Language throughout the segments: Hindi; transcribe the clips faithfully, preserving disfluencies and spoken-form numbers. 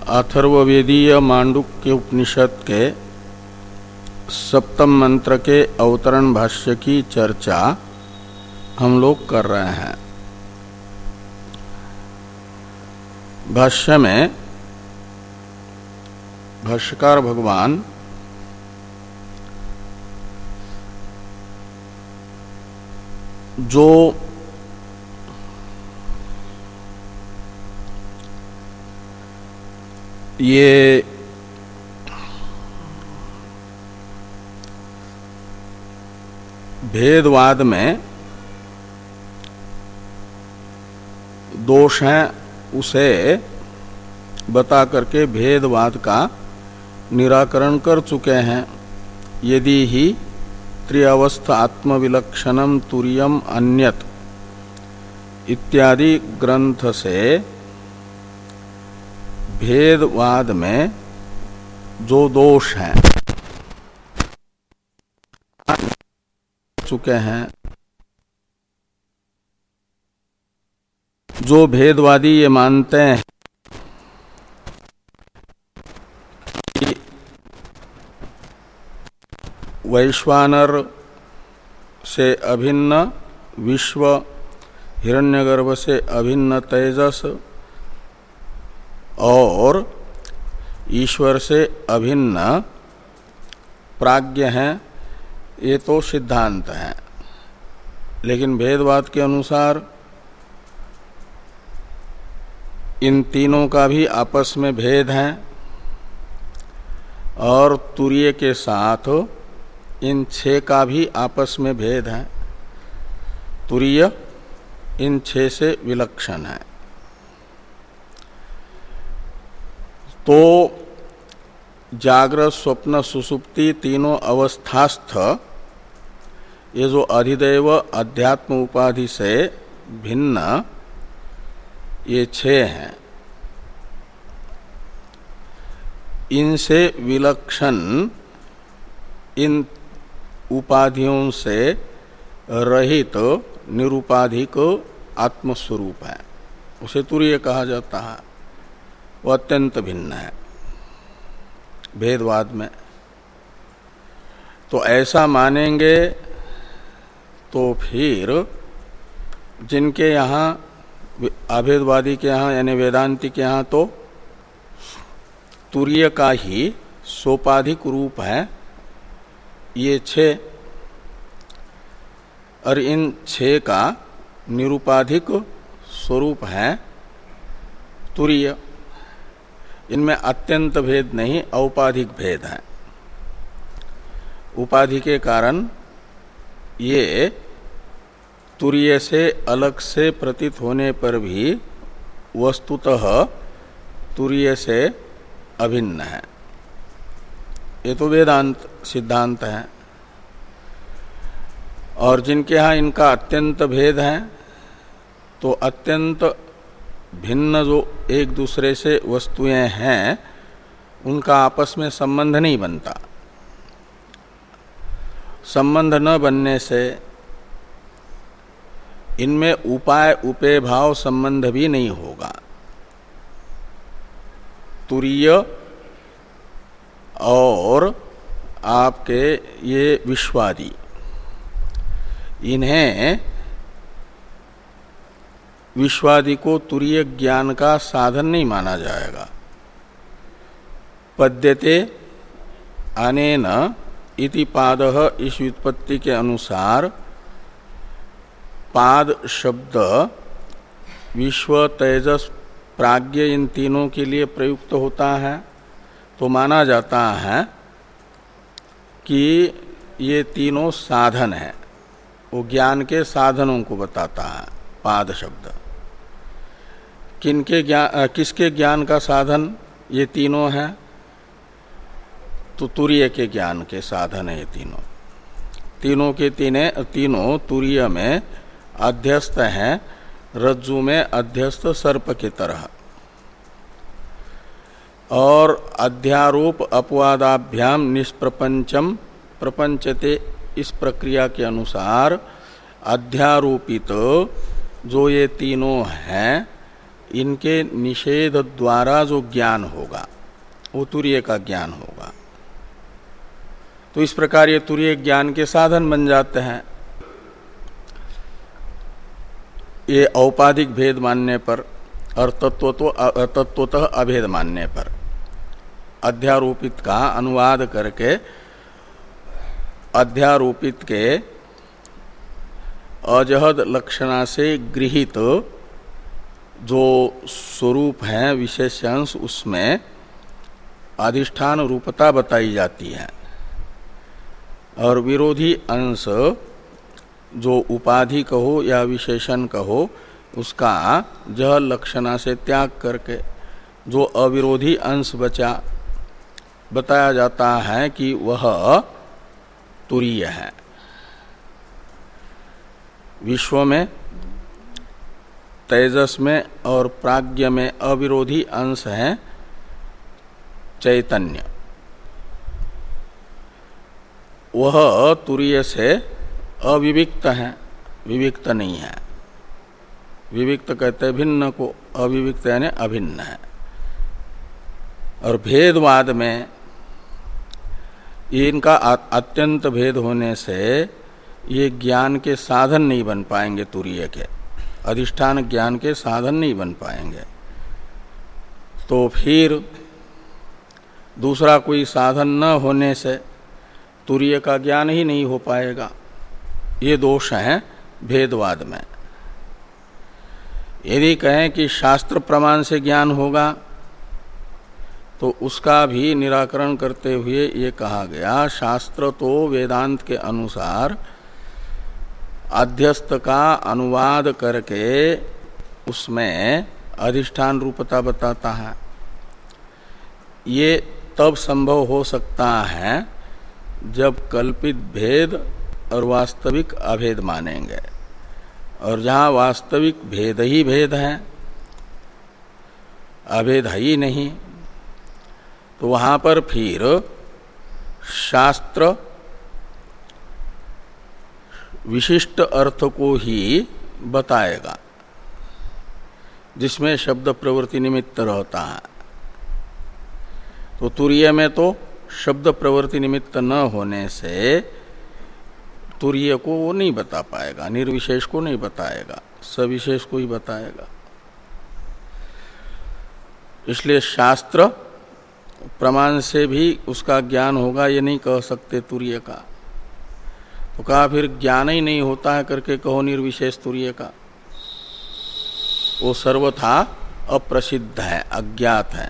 अथर्ववेदीय मांडुक्य उपनिषद के सप्तम मंत्र के अवतरण भाष्य की चर्चा हम लोग कर रहे हैं। भाष्य में भाष्यकार भगवान जो ये भेदवाद में दोष हैं उसे बता करके भेदवाद का निराकरण कर चुके हैं। यदि ही त्रिअवस्थ आत्मविलक्षणम तुर्यम अन्यत इत्यादि ग्रंथ से भेदवाद में जो दोष हैं चुके हैं, जो भेदवादी ये मानते हैं कि वैश्वानर से अभिन्न विश्व, हिरण्यगर्भ से अभिन्न तेजस और ईश्वर से अभिन्न प्राज्ञ हैं, ये तो सिद्धांत हैं। लेकिन भेदवाद के अनुसार इन तीनों का भी आपस में भेद है और तुरीय के साथ इन छह का भी आपस में भेद है। तुरीय इन छह से विलक्षण है। तो जागृत स्वप्न सुसुप्ति तीनों अवस्थास्थ ये जो अधिदैव अध्यात्म उपाधि से भिन्न ये छह हैं, इनसे विलक्षण इन उपाधियों से रहित तो निरुपाधिक आत्मस्वरूप है, उसे तुरीय कहा जाता है। वो अत्यंत भिन्न है भेदवाद में। तो ऐसा मानेंगे तो फिर जिनके यहाँ अभेदवादी के यहाँ यानी वेदांती के यहाँ तो तुरीय का ही सोपाधिक रूप है ये छह, और इन छह का निरुपाधिक स्वरूप है तुरीय। इनमें अत्यंत भेद नहीं, औपाधिक भेद है। उपाधि के कारण ये तुरीय से अलग से प्रतीत होने पर भी वस्तुतः तुरीय से अभिन्न है। ये तो वेदांत सिद्धांत है। और जिनके यहाँ इनका अत्यंत भेद है तो अत्यंत भिन्न जो एक दूसरे से वस्तुएं हैं उनका आपस में संबंध नहीं बनता। संबंध न बनने से इनमें उपाय उपेय भाव संबंध भी नहीं होगा। तुरीय और आपके ये विश्वादी, इन्हें विश्वादि को तुरीय ज्ञान का साधन नहीं माना जाएगा। पद्यते अनेन इति पादः इस व्युत्पत्ति के अनुसार पाद शब्द विश्व, तेजस, प्राज्ञ इन तीनों के लिए प्रयुक्त होता है। तो माना जाता है कि ये तीनों साधन है, वो ज्ञान के साधनों को बताता है पाद शब्द। किनके ज्ञान, किसके ज्ञान का साधन ये तीनों हैं? तो तुरीय के ज्ञान के साधन है ये तीनों। तीनों के तीने तीनों तुरीय में अध्यस्त हैं, रज्जु में अध्यस्त सर्प की तरह। और अध्यारोप अपवादाभ्याम निष्प्रपंचम प्रपंचते, इस प्रक्रिया के अनुसार अध्यारोपित जो ये तीनों हैं इनके निषेध द्वारा जो ज्ञान होगा वो तुरीय का ज्ञान होगा। तो इस प्रकार ये तुरीय ज्ञान के साधन बन जाते हैं। ये औपाधिक भेद मानने पर और तत्वतः तत्वतः अभेद मानने पर अध्यारोपित का अनुवाद करके अध्यारोपित के अजहद लक्षणा से गृहीत जो स्वरूप है विशेषांश उसमें अधिष्ठान रूपता बताई जाती है और विरोधी अंश जो उपाधि कहो या विशेषण कहो उसका जह लक्षणा से त्याग करके जो अविरोधी अंश बचा बताया जाता है कि वह तुरीय है। विश्व में तेजस में और प्राज्ञ में अविरोधी अंश है चैतन्य, वह तुरीय से अविविक्त है, विविक्त नहीं है। विविक्त कहते भिन्न को, अविविक्त यानी अभिन्न है। और भेदवाद में इनका अत्यंत भेद होने से ये ज्ञान के साधन नहीं बन पाएंगे, तुरीय के अधिष्ठान ज्ञान के साधन नहीं बन पाएंगे। तो फिर दूसरा कोई साधन न होने से तुरीय का ज्ञान ही नहीं हो पाएगा। ये दोष है भेदवाद में। यदि कहें कि शास्त्र प्रमाण से ज्ञान होगा तो उसका भी निराकरण करते हुए ये कहा गया, शास्त्र तो वेदांत के अनुसार अध्यस्त का अनुवाद करके उसमें अधिष्ठान रूपता बताता है। ये तब संभव हो सकता है जब कल्पित भेद और वास्तविक अभेद मानेंगे, और जहाँ वास्तविक भेद ही भेद है, अभेद है ही नहीं, तो वहाँ पर फिर शास्त्र विशिष्ट अर्थ को ही बताएगा जिसमें शब्द प्रवृत्ति निमित्त रहता है। तो तुरीय में तो शब्द प्रवृत्ति निमित्त न होने से तुरीय को वो नहीं बता पाएगा, निर्विशेष को नहीं बताएगा, सविशेष को ही बताएगा। इसलिए शास्त्र प्रमाण से भी उसका ज्ञान होगा ये नहीं कह सकते तुरीय का। तो कहा फिर ज्ञान ही नहीं होता है करके कहो निर्विशेष तुरीय का, वो सर्वथा अप्रसिद्ध है, अज्ञात है।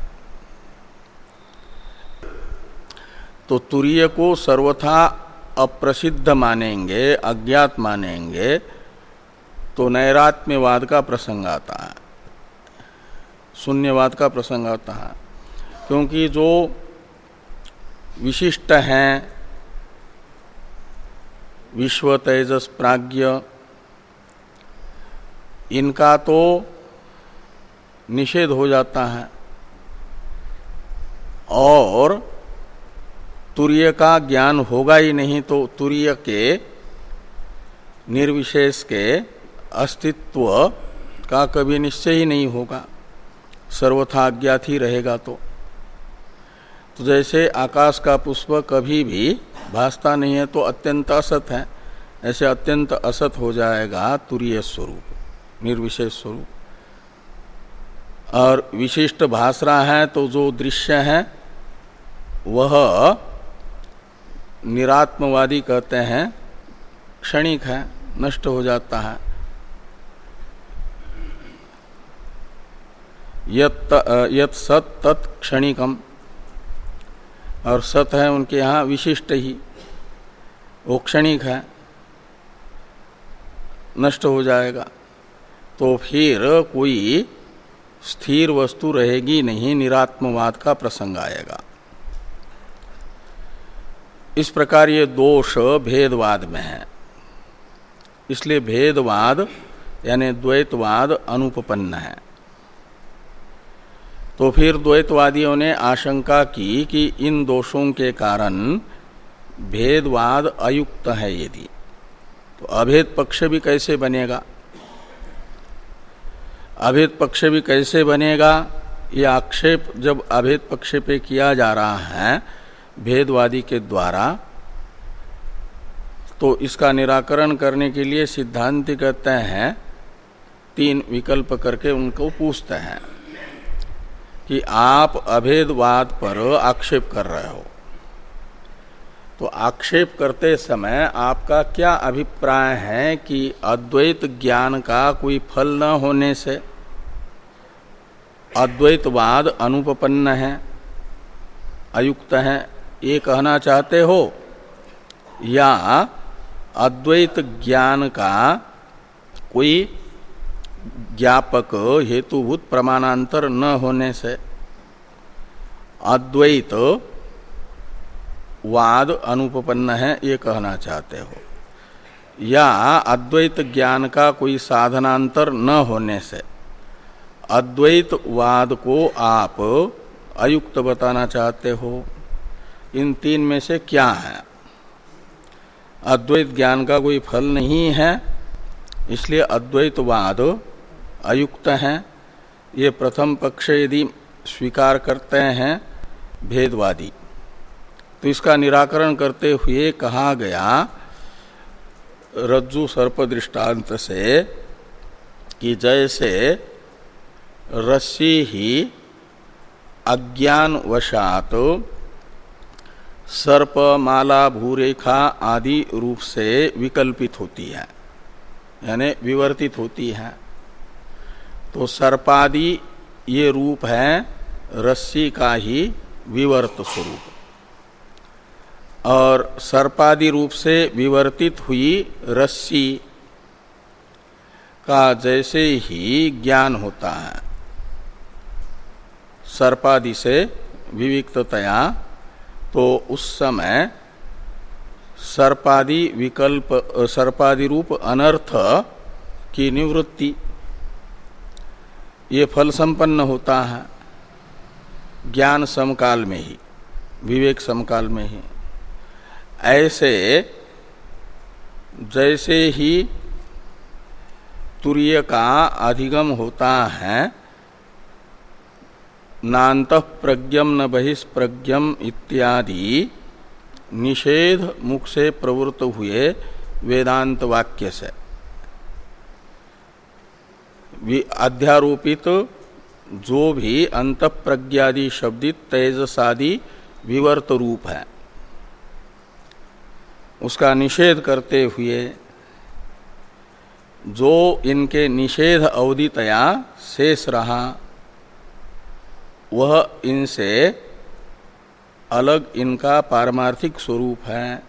तो तुरीय को सर्वथा अप्रसिद्ध मानेंगे, अज्ञात मानेंगे तो नैरात्म्यवाद का प्रसंग आता है, शून्यवाद का प्रसंग आता है। क्योंकि जो विशिष्ट हैं विश्व तेजस प्राज्ञ, इनका तो निषेध हो जाता है और तुरीय का ज्ञान होगा ही नहीं, तो तुरीय के निर्विशेष के अस्तित्व का कभी निश्चय ही नहीं होगा, सर्वथा अज्ञात ही रहेगा। तो तो जैसे आकाश का पुष्प कभी भी भासता नहीं है तो अत्यंत असत है, ऐसे अत्यंत असत हो जाएगा तुरीय स्वरूप, निर्विशेष स्वरूप। और विशिष्ट भास रहा है तो जो दृश्य है वह निरात्मवादी कहते हैं क्षणिक है, नष्ट हो जाता है। यत यत सत तत् क्षणिकम, और सत है उनके यहाँ विशिष्ट ही, वो क्षणिक है, नष्ट हो जाएगा। तो फिर कोई स्थिर वस्तु रहेगी नहीं, निरात्मवाद का प्रसंग आएगा। इस प्रकार ये दोष भेदवाद में है। इसलिए भेदवाद यानी द्वैतवाद अनुपपन्न है। तो फिर द्वैतवादियों ने आशंका की कि इन दोषों के कारण भेदवाद अयुक्त है, यदि तो अभेद पक्ष भी कैसे बनेगा। अभेद पक्ष भी कैसे बनेगा, ये आक्षेप जब अभेद पक्ष पे किया जा रहा है भेदवादी के द्वारा, तो इसका निराकरण करने के लिए सिद्धांति कहते हैं, तीन विकल्प करके उनको पूछते हैं कि आप अभेदवाद पर आक्षेप कर रहे हो, तो आक्षेप करते समय आपका क्या अभिप्राय है कि अद्वैत ज्ञान का कोई फल न होने से अद्वैतवाद अनुपपन्न है, अयुक्त है, ये कहना चाहते हो, या अद्वैत ज्ञान का कोई ज्ञापक हेतुभूत प्रमाणांतर न होने से अद्वैत वाद अनुपपन्न है, ये कहना चाहते हो, या अद्वैत ज्ञान का कोई साधनांतर न होने से अद्वैत वाद को आप अयुक्त बताना चाहते हो। इन तीन में से क्या है? अद्वैत ज्ञान का कोई फल नहीं है, इसलिए अद्वैतवाद अयुक्त है। ये प्रथम पक्ष यदि स्वीकार करते हैं भेदवादी, तो इसका निराकरण करते हुए कहा गया रज्जु सर्प दृष्टांत से कि जैसे रस्सी ही अज्ञानवशात सर्प, माला, भूरेखा आदि रूप से विकल्पित होती है, यानी विवर्तित होती है, तो सर्पादि ये रूप है रस्सी का ही विवर्त स्वरूप, और सर्पादि रूप से विवर्तित हुई रस्सी का जैसे ही ज्ञान होता है सर्पादि से विविक्ततया, तो उस समय सर्पादि विकल्प सर्पादि रूप अनर्थ की निवृत्ति, ये फल संपन्न होता है ज्ञान समकाल में ही, विवेक समकाल में ही। ऐसे जैसे ही तुर्य का अधिगम होता है, नान्तः प्रज्ञम न बहिष्प्रज्ञम इत्यादि निषेध मुख से प्रवृत्त हुए वेदांत वाक्य से अध्यारोपित जो भी अंतःप्रज्ञादि शब्दित तेजसादि विवर्त रूप है, उसका निषेध करते हुए जो इनके निषेध अवधितया शेष रहा, वह इनसे अलग इनका पारमार्थिक स्वरूप है,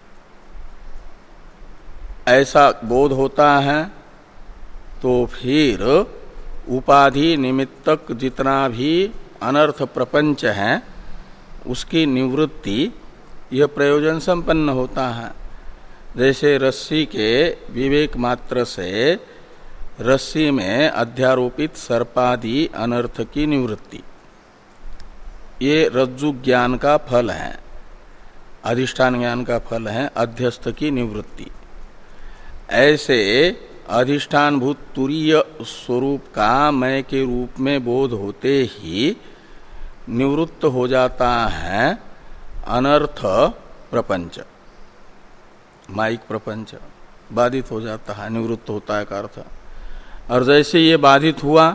ऐसा बोध होता है, तो फिर उपाधि निमित्तक जितना भी अनर्थ प्रपंच है उसकी निवृत्ति यह प्रयोजन संपन्न होता है। जैसे रस्सी के विवेक मात्र से रस्सी में अध्यारोपित सर्पादि अनर्थ की निवृत्ति, ये रज्जु ज्ञान का फल है, अधिष्ठान ज्ञान का फल है अध्यस्थ की निवृत्ति। ऐसे अधिष्ठान भूत तुरीय स्वरूप का मय के रूप में बोध होते ही निवृत्त हो जाता है अनर्थ प्रपंच, माइक प्रपंच बाधित हो जाता है, निवृत्त होता है का अर्थ। और जैसे ये बाधित हुआ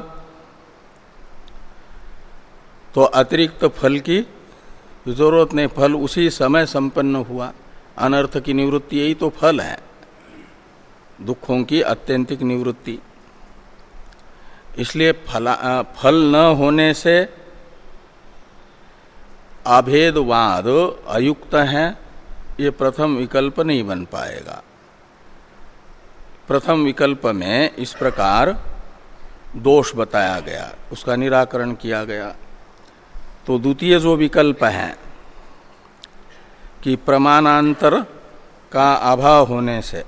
तो अतिरिक्त फल की जरूरत नहीं, फल उसी समय संपन्न हुआ। अनर्थ की निवृत्ति यही तो फल है, दुखों की अत्यंतिक निवृत्ति। इसलिए फला फल न होने से अभेदवाद अयुक्त है, ये प्रथम विकल्प नहीं बन पाएगा। प्रथम विकल्प में इस प्रकार दोष बताया गया, उसका निराकरण किया गया। तो द्वितीय जो विकल्प है कि प्रमाणांतर का अभाव होने से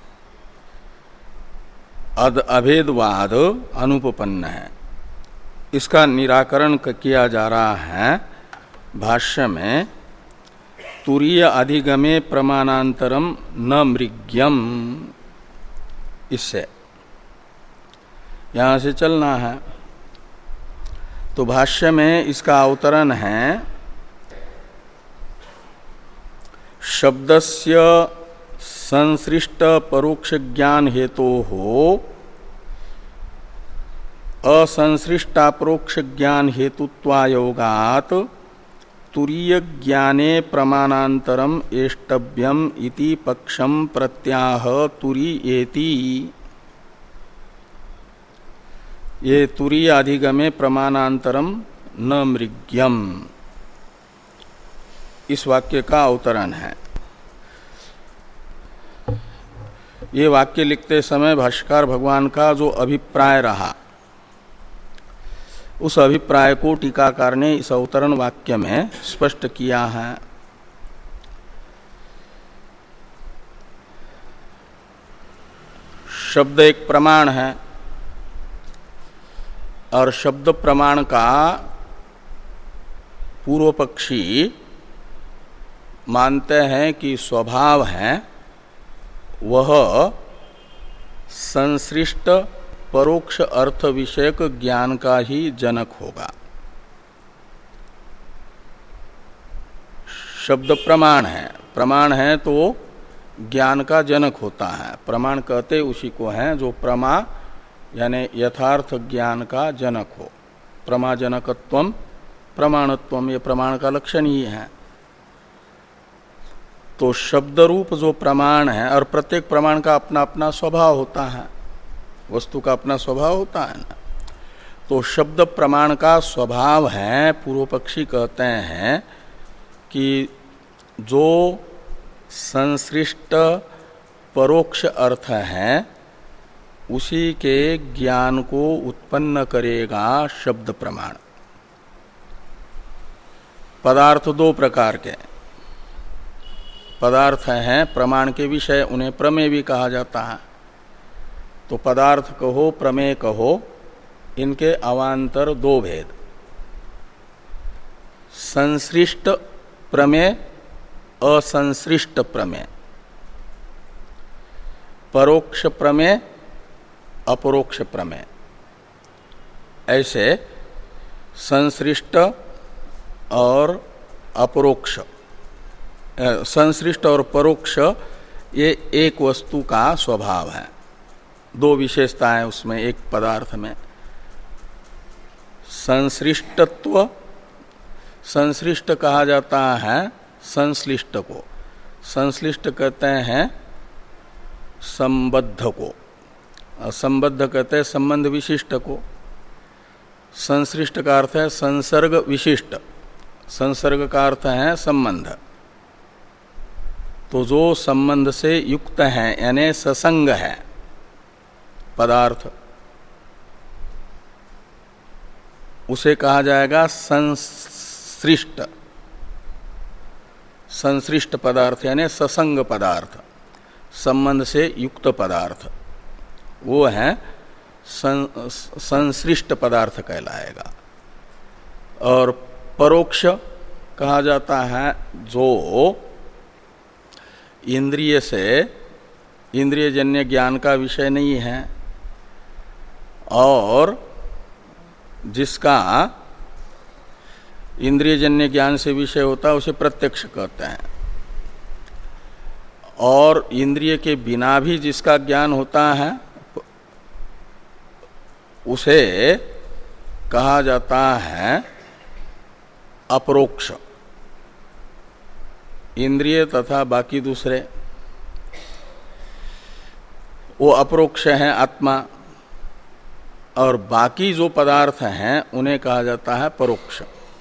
अद अभेदवाद अनुपपन्न है, इसका निराकरण किया जा रहा है भाष्य में। तुरीय अधिगमे प्रमाणांतरम न मृग्यम, इससे यहाँ से चलना है। तो भाष्य में इसका अवतरण है शब्दस्य संसृष्ट परोक्ष ज्ञान हेतु हो असंसृष्टापरोक्ष ज्ञान हेतुत्वायोगात तुरीय ज्ञाने प्रमाणांतरम एष्टव्यम इति पक्षम प्रत्याह तुरीयेति। ये तुरीय अधिगमे प्रमाणांतरम न मृग्यम, इस वाक्य का अवतरण है। ये वाक्य लिखते समय भाष्यकार भगवान का जो अभिप्राय रहा, उस अभिप्राय को टीकाकार ने इस अवतरण वाक्य में स्पष्ट किया है। शब्द एक प्रमाण है और शब्द प्रमाण का पूर्व पक्षी मानते हैं कि स्वभाव है वह संसृष्ट परोक्ष अर्थ विषयक ज्ञान का ही जनक होगा। शब्द प्रमाण है, प्रमाण है तो ज्ञान का जनक होता है। प्रमाण कहते उसी को है जो प्रमा यानी यथार्थ ज्ञान का जनक हो। प्रमाजनकत्वम प्रमाणत्वम, ये प्रमाण का लक्षण ही है। तो शब्द रूप जो प्रमाण है, और प्रत्येक प्रमाण का अपना अपना स्वभाव होता है, वस्तु का अपना स्वभाव होता है ना। तो शब्द प्रमाण का स्वभाव है, पूर्व पक्षी कहते हैं कि जो संसृष्ट परोक्ष अर्थ है उसी के ज्ञान को उत्पन्न करेगा शब्द प्रमाण। पदार्थ दो प्रकार के पदार्थ हैं प्रमाण के विषय, उन्हें प्रमेय भी कहा जाता है। तो पदार्थ कहो प्रमेय कहो, इनके अवान्तर दो भेद, संसृष्ट प्रमेय असंसृष्ट प्रमेय, परोक्ष प्रमेय अपरोक्ष प्रमेय। ऐसे संसृष्ट और अपरोक्ष, संसृष्ट और परोक्ष ये एक वस्तु का स्वभाव है। दो विशेषताएं उसमें, एक पदार्थ में। संसृष्टत्व, संसृष्ट कहा जाता है संश्लिष्ट को, संश्लिष्ट कहते हैं संबद्ध को, संबद्ध कहते हैं संबंध विशिष्ट को। संसृष्ट का अर्थ है संसर्ग विशिष्ट, संसर्ग का अर्थ है संबंध। तो जो संबंध से युक्त है यानी ससंग है पदार्थ, उसे कहा जाएगा संसृष्ट। संसृष्ट पदार्थ यानी ससंग पदार्थ, संबंध से युक्त पदार्थ, वो है सं, संसृष्ट पदार्थ कहलाएगा। और परोक्ष कहा जाता है जो इंद्रिय से, इंद्रियजन्य ज्ञान का विषय नहीं है और जिसका इंद्रियजन्य ज्ञान से विषय होता है उसे प्रत्यक्ष कहते हैं। और इंद्रिय के बिना भी जिसका ज्ञान होता है उसे कहा जाता है अपरोक्ष। इंद्रिय तथा बाकी दूसरे वो अपरोक्ष हैं आत्मा, और बाकी जो पदार्थ हैं उन्हें कहा जाता है परोक्ष।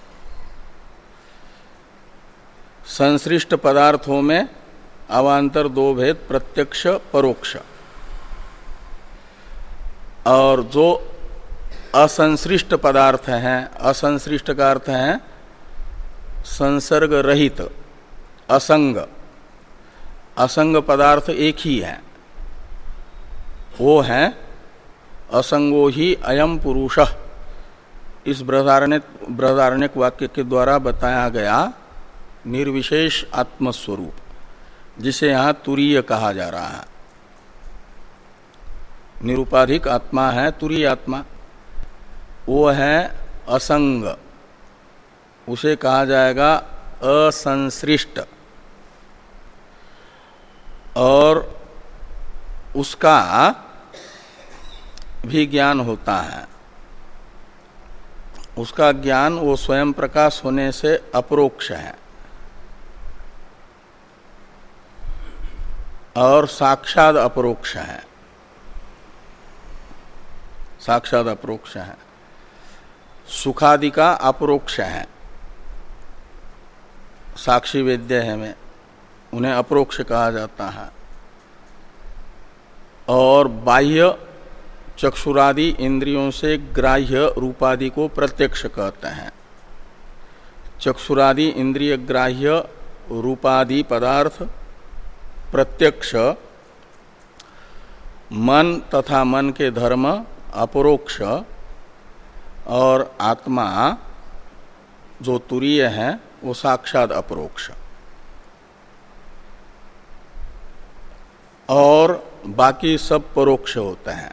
संसृष्ट पदार्थों में अवान्तर दो भेद, प्रत्यक्ष परोक्ष। और जो असंसृष्ट पदार्थ हैं, असंसृष्ट का अर्थ है संसर्ग रहित, असंग। असंग पदार्थ एक ही है, वो है असंगो ही अयम पुरुषः। इस बृहदारण्यक बृहदारण्यक वाक्य के द्वारा बताया गया निर्विशेष आत्मस्वरूप, जिसे यहाँ तुरीय कहा जा रहा है। निरुपाधिक आत्मा है तुरीय आत्मा, वो है असंग, उसे कहा जाएगा असंसृष्ट, और उसका भी ज्ञान होता है। उसका ज्ञान वो स्वयं प्रकाश होने से अपरोक्ष है और साक्षात अपरोक्ष है, साक्षात अपरोक्ष है। सुखादि का अपरोक्ष है, साक्षी वेद्य है में उन्हें अपरोक्ष कहा जाता है। और बाह्य चक्षुरादि इंद्रियों से ग्राह्य रूपादि को प्रत्यक्ष कहते हैं। चक्षुरादि इंद्रिय ग्राह्य रूपादि पदार्थ प्रत्यक्ष, मन तथा मन के धर्म अपरोक्ष, और आत्मा जो तुरीय है वो साक्षात अपरोक्ष। और बाकी सब परोक्ष होते हैं।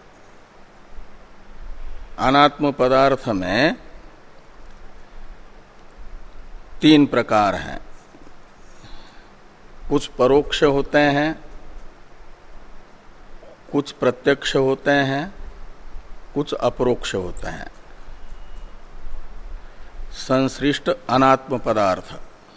अनात्म पदार्थ में तीन प्रकार हैं, कुछ परोक्ष होते हैं, कुछ प्रत्यक्ष होते हैं, कुछ अपरोक्ष होते हैं। संश्लिष्ट अनात्म पदार्थ,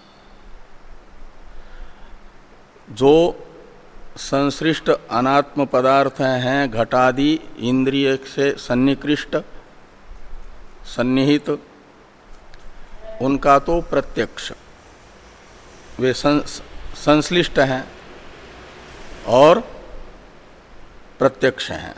जो संश्लिष्ट अनात्म पदार्थ हैं घटादि इंद्रिय से सन्निकृष्ट सन्निहित, उनका तो प्रत्यक्ष, वे संश्लिष्ट हैं और प्रत्यक्ष हैं।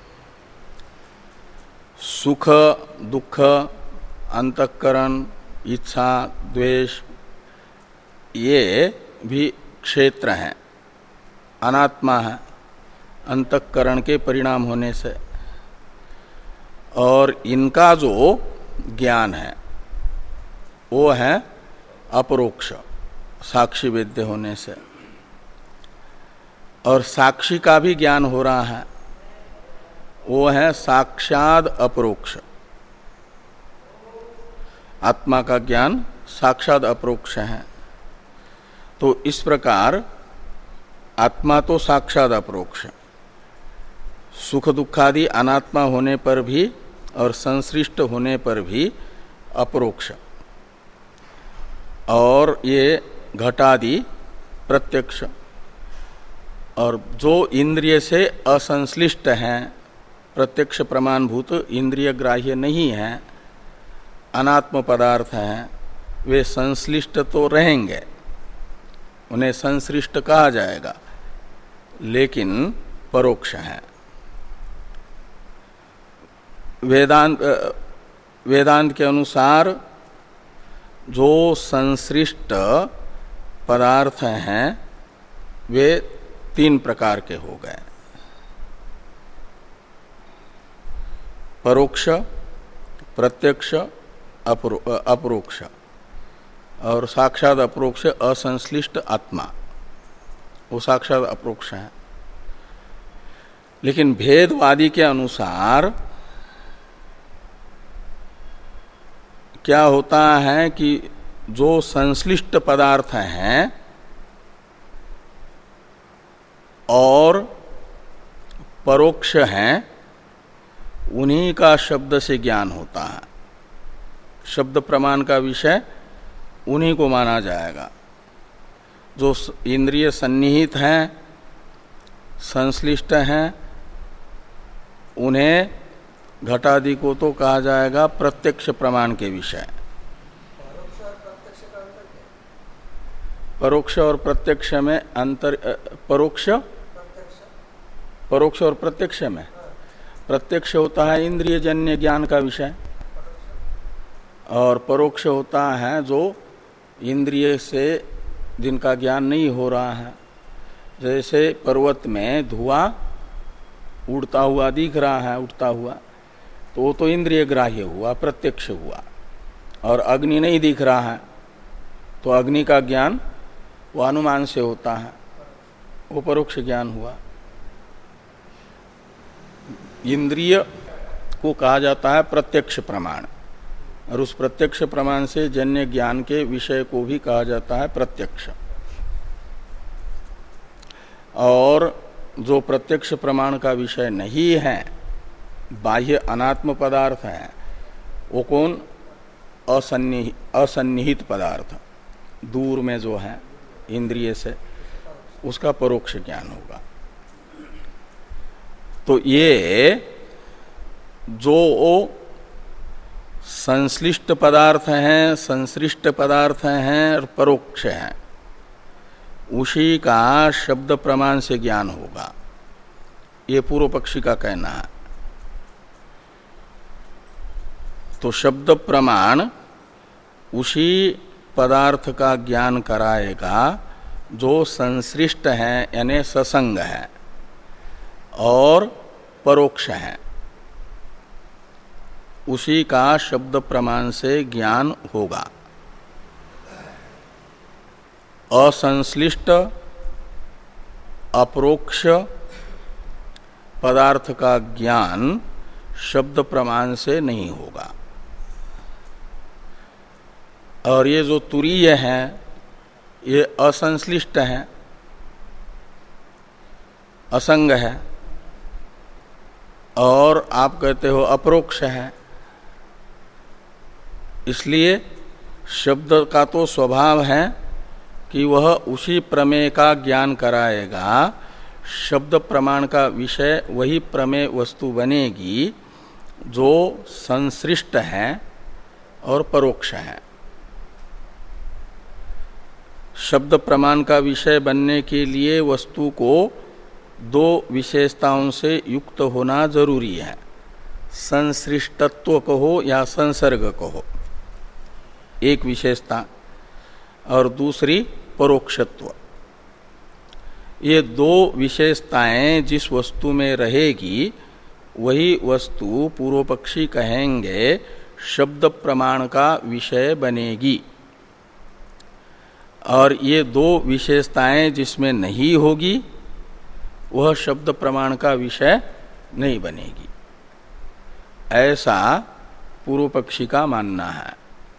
सुख दुख अंतःकरण इच्छा द्वेष ये भी क्षेत्र हैं, अनात्मा है अंतःकरण के परिणाम होने से। और इनका जो ज्ञान है वो है अपरोक्ष, साक्षी वेद्य होने से। और साक्षी का भी ज्ञान हो रहा है, वो है साक्षात अपरोक्ष। आत्मा का ज्ञान साक्षात अपरोक्ष है। तो इस प्रकार आत्मा तो साक्षात अपरोक्ष, सुख दुखादि अनात्मा होने पर भी और संश्लिष्ट होने पर भी अपरोक्ष, और ये घटादि प्रत्यक्ष। और जो इंद्रिय से असंश्लिष्ट हैं, प्रत्यक्ष प्रमाणभूत इंद्रिय ग्राह्य नहीं है, अनात्म पदार्थ हैं, वे संश्लिष्ट तो रहेंगे, उन्हें संश्लिष्ट कहा जाएगा, लेकिन परोक्ष हैं। वेदांत वेदांत के अनुसार जो संश्लिष्ट पदार्थ हैं वे तीन प्रकार के हो गए, परोक्ष, प्रत्यक्ष, अपरोक्ष। और साक्षात अपरोक्ष असंश्लिष्ट आत्मा, वो साक्षात अपरोक्ष है। लेकिन भेदवादी के अनुसार क्या होता है कि जो संश्लिष्ट पदार्थ हैं और परोक्ष हैं, उन्हीं का शब्द से ज्ञान होता है। शब्द प्रमाण का विषय उन्हीं को माना जाएगा। जो इंद्रिय सन्निहित हैं, संश्लिष्ट हैं, उन्हें घटादि को तो कहा जाएगा प्रत्यक्ष प्रमाण के विषय। परोक्ष और प्रत्यक्ष में अंतर, परोक्ष परोक्ष और प्रत्यक्ष में प्रत्यक्ष होता है इंद्रिय जन्य ज्ञान का विषय, और परोक्ष होता है जो इंद्रिय से जिनका ज्ञान नहीं हो रहा है। जैसे पर्वत में धुआं उड़ता हुआ दिख रहा है, उड़ता हुआ, तो वो तो इंद्रिय ग्राह्य हुआ, प्रत्यक्ष हुआ। और अग्नि नहीं दिख रहा है, तो अग्नि का ज्ञान वो अनुमान से होता है, वो परोक्ष ज्ञान हुआ। इंद्रिय को कहा जाता है प्रत्यक्ष प्रमाण, और उस प्रत्यक्ष प्रमाण से जन्य ज्ञान के विषय को भी कहा जाता है प्रत्यक्ष। और जो प्रत्यक्ष प्रमाण का विषय नहीं है, बाह्य अनात्म पदार्थ है, वो कौन? असन्निहित असन्निहित पदार्थ, दूर में जो है इंद्रिय से, उसका परोक्ष ज्ञान होगा। तो ये जो संश्लिष्ट पदार्थ हैं, संश्लिष्ट पदार्थ हैं और परोक्ष हैं, उसी का शब्द प्रमाण से ज्ञान होगा, ये पूर्व पक्षी का कहना है। तो शब्द प्रमाण उसी पदार्थ का ज्ञान कराएगा जो संश्लिष्ट है, यानी ससंग है और परोक्ष है, उसी का शब्द प्रमाण से ज्ञान होगा। असंश्लिष्ट अपरोक्ष पदार्थ का ज्ञान शब्द प्रमाण से नहीं होगा। और ये जो तुरीय है, ये असंश्लिष्ट है, असंग है, और आप कहते हो अपरोक्ष है। इसलिए शब्द का तो स्वभाव है कि वह उसी प्रमेय का ज्ञान कराएगा, शब्द प्रमाण का विषय वही प्रमेय वस्तु बनेगी जो संश्लिष्ट है और परोक्ष है। शब्द प्रमाण का विषय बनने के लिए वस्तु को दो विशेषताओं से युक्त होना जरूरी है, संश्लिष्टत्व कहो या संसर्ग कहो, एक विशेषता, और दूसरी परोक्षत्व। ये दो विशेषताएं जिस वस्तु में रहेगी वही वस्तु पूर्व पक्षी कहेंगे शब्द प्रमाण का विषय बनेगी। और ये दो विशेषताएं जिसमें नहीं होगी वह शब्द प्रमाण का विषय नहीं बनेगी, ऐसा पूर्व पक्षी का मानना है।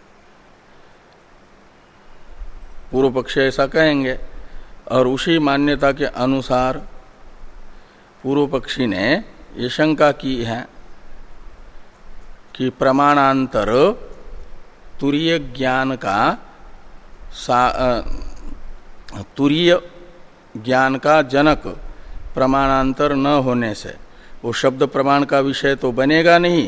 पूर्व पक्षी ऐसा कहेंगे, और उसी मान्यता के अनुसार पूर्व पक्षी ने ये शंका की है कि प्रमाणांतर तुरीय ज्ञान का तुरीय ज्ञान का जनक प्रमाणांतर न होने से वो शब्द प्रमाण का विषय तो बनेगा नहीं।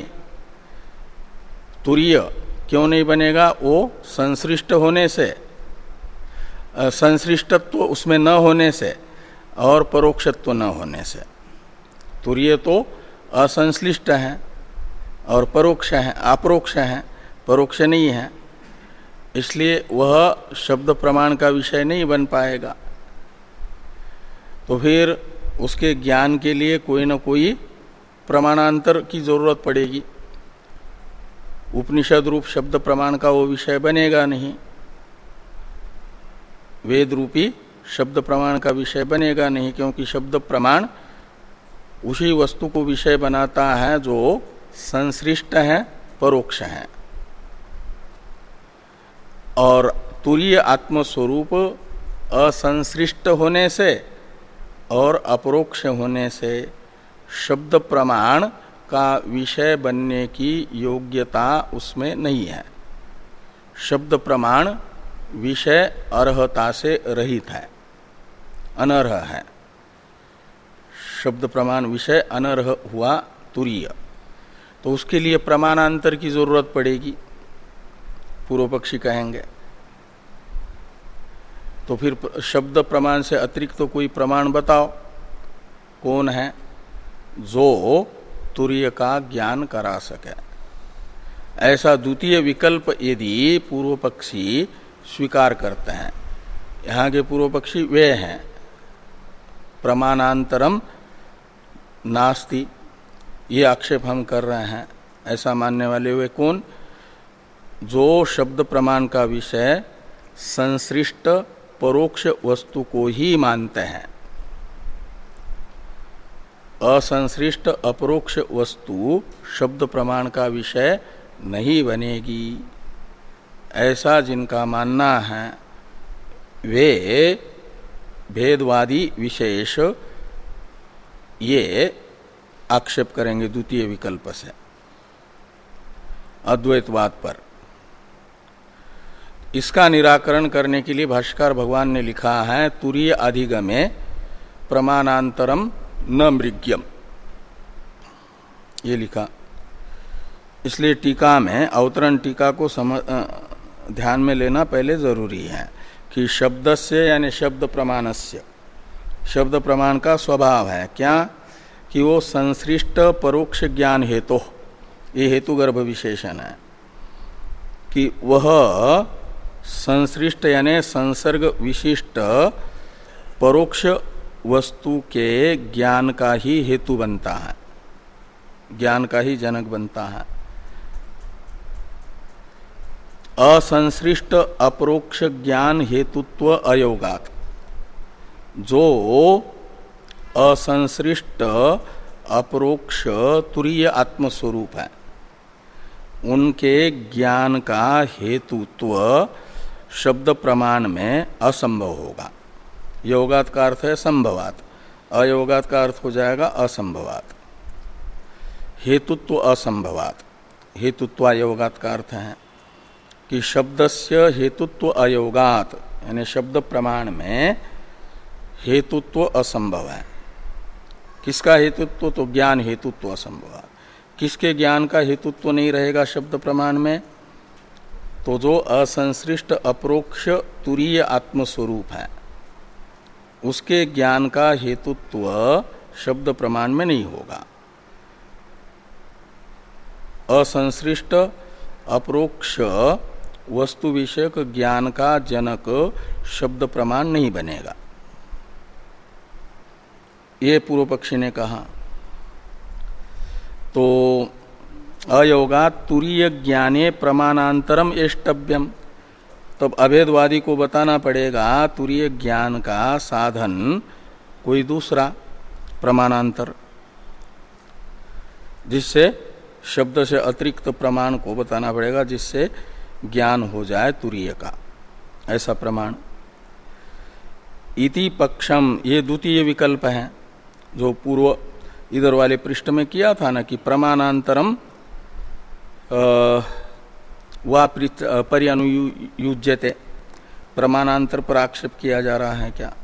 तुरीय क्यों नहीं बनेगा? वो संश्लिष्ट होने से, संश्लिष्टत्व उसमें न होने से और परोक्षत्व न होने से। तुरीय तो असंश्लिष्ट है और परोक्ष है, अपरोक्ष है, परोक्ष नहीं है, इसलिए वह शब्द प्रमाण का विषय नहीं बन पाएगा। तो फिर उसके ज्ञान के लिए कोई न कोई प्रमाणांतर की जरूरत पड़ेगी। उपनिषद रूप शब्द प्रमाण का वो विषय बनेगा नहीं, वेद रूपी शब्द प्रमाण का विषय बनेगा नहीं, क्योंकि शब्द प्रमाण उसी वस्तु को विषय बनाता है जो संश्लिष्ट है, परोक्ष है। और तुरीय आत्मस्वरूप असंश्लिष्ट होने से और अपरोक्ष होने से शब्द प्रमाण का विषय बनने की योग्यता उसमें नहीं है। शब्द प्रमाण विषय अर्हता से रहित है, अनर्ह है। शब्द प्रमाण विषय अनर्ह हुआ तुरीय, तो उसके लिए प्रमाणांतर की जरूरत पड़ेगी, पूर्व पक्षी कहेंगे। तो फिर शब्द प्रमाण से अतिरिक्त तो कोई प्रमाण बताओ, कौन है जो तुरीय का ज्ञान करा सके। ऐसा द्वितीय विकल्प यदि पूर्व पक्षी स्वीकार करते हैं, यहाँ के पूर्व पक्षी वे हैं प्रमाणांतरम नास्ति, ये आक्षेप हम कर रहे हैं। ऐसा मानने वाले वे कौन? जो शब्द प्रमाण का विषय संश्लिष्ट परोक्ष वस्तु को ही मानते हैं। असंश्लिष्ट अपरोक्ष वस्तु शब्द प्रमाण का विषय नहीं बनेगी, ऐसा जिनका मानना है वे भेदवादी विशेष ये आक्षेप करेंगे द्वितीय विकल्प से अद्वैतवाद पर। इसका निराकरण करने के लिए भाष्यकार भगवान ने लिखा है तुरीय अधिगमे प्रमाणांतरम न मृग्यम, ये लिखा। इसलिए टीका में अवतरण टीका को समझ ध्यान में लेना पहले जरूरी है कि शब्दस्य यानी शब्द प्रमाणस्य, शब्द प्रमाण का स्वभाव है क्या कि वो संश्लिष्ट परोक्ष ज्ञान हेतु, ये हेतुगर्भ विशेषण है कि वह संश्लिष्ट यानी संसर्ग विशिष्ट परोक्ष वस्तु के ज्ञान का ही हेतु बनता है, ज्ञान का ही जनक बनता है। असंश्लिष्ट अपरोक्ष ज्ञान हेतुत्व अयोगात, जो असंश्लिष्ट अपरोक्ष तुरीय आत्मस्वरूप है उनके ज्ञान का हेतुत्व शब्द प्रमाण में असंभव होगा। योगात का अर्थ है संभवात, अयोगात का अर्थ हो जाएगा असंभवात। हेतुत्व असंभवात, हेतुत्वायोगात का अर्थ है कि शब्दस्य हेतुत्व अयोगात यानी शब्द प्रमाण में हेतुत्व असंभव है। किसका हेतुत्व? तो ज्ञान हेतुत्व असंभवात। किसके ज्ञान का हेतुत्व नहीं रहेगा शब्द प्रमाण में? तो जो असंश्लिष्ट अपरोक्ष तुरीय आत्मस्वरूप है उसके ज्ञान का हेतुत्व शब्द प्रमाण में नहीं होगा। असंश्लिष्ट अपरोक्ष वस्तु विषयक ज्ञान का जनक शब्द प्रमाण नहीं बनेगा, ये पूर्व पक्षी ने कहा। तो अयोगात तुरीय ज्ञाने प्रमाणांतरम एष्टव्यम, तब अभेदवादी को बताना पड़ेगा तुरीय ज्ञान का साधन कोई दूसरा प्रमाणांतर, जिससे शब्द से अतिरिक्त प्रमाण को बताना पड़ेगा जिससे ज्ञान हो जाए तुरीय का, ऐसा प्रमाण। इति पक्षम, ये द्वितीय विकल्प है जो पूर्व इधर वाले पृष्ठ में किया था ना कि प्रमाणांतरम वा पर्यानुयुज्यते, प्रमाणांतर पर आक्षेप किया जा रहा है क्या?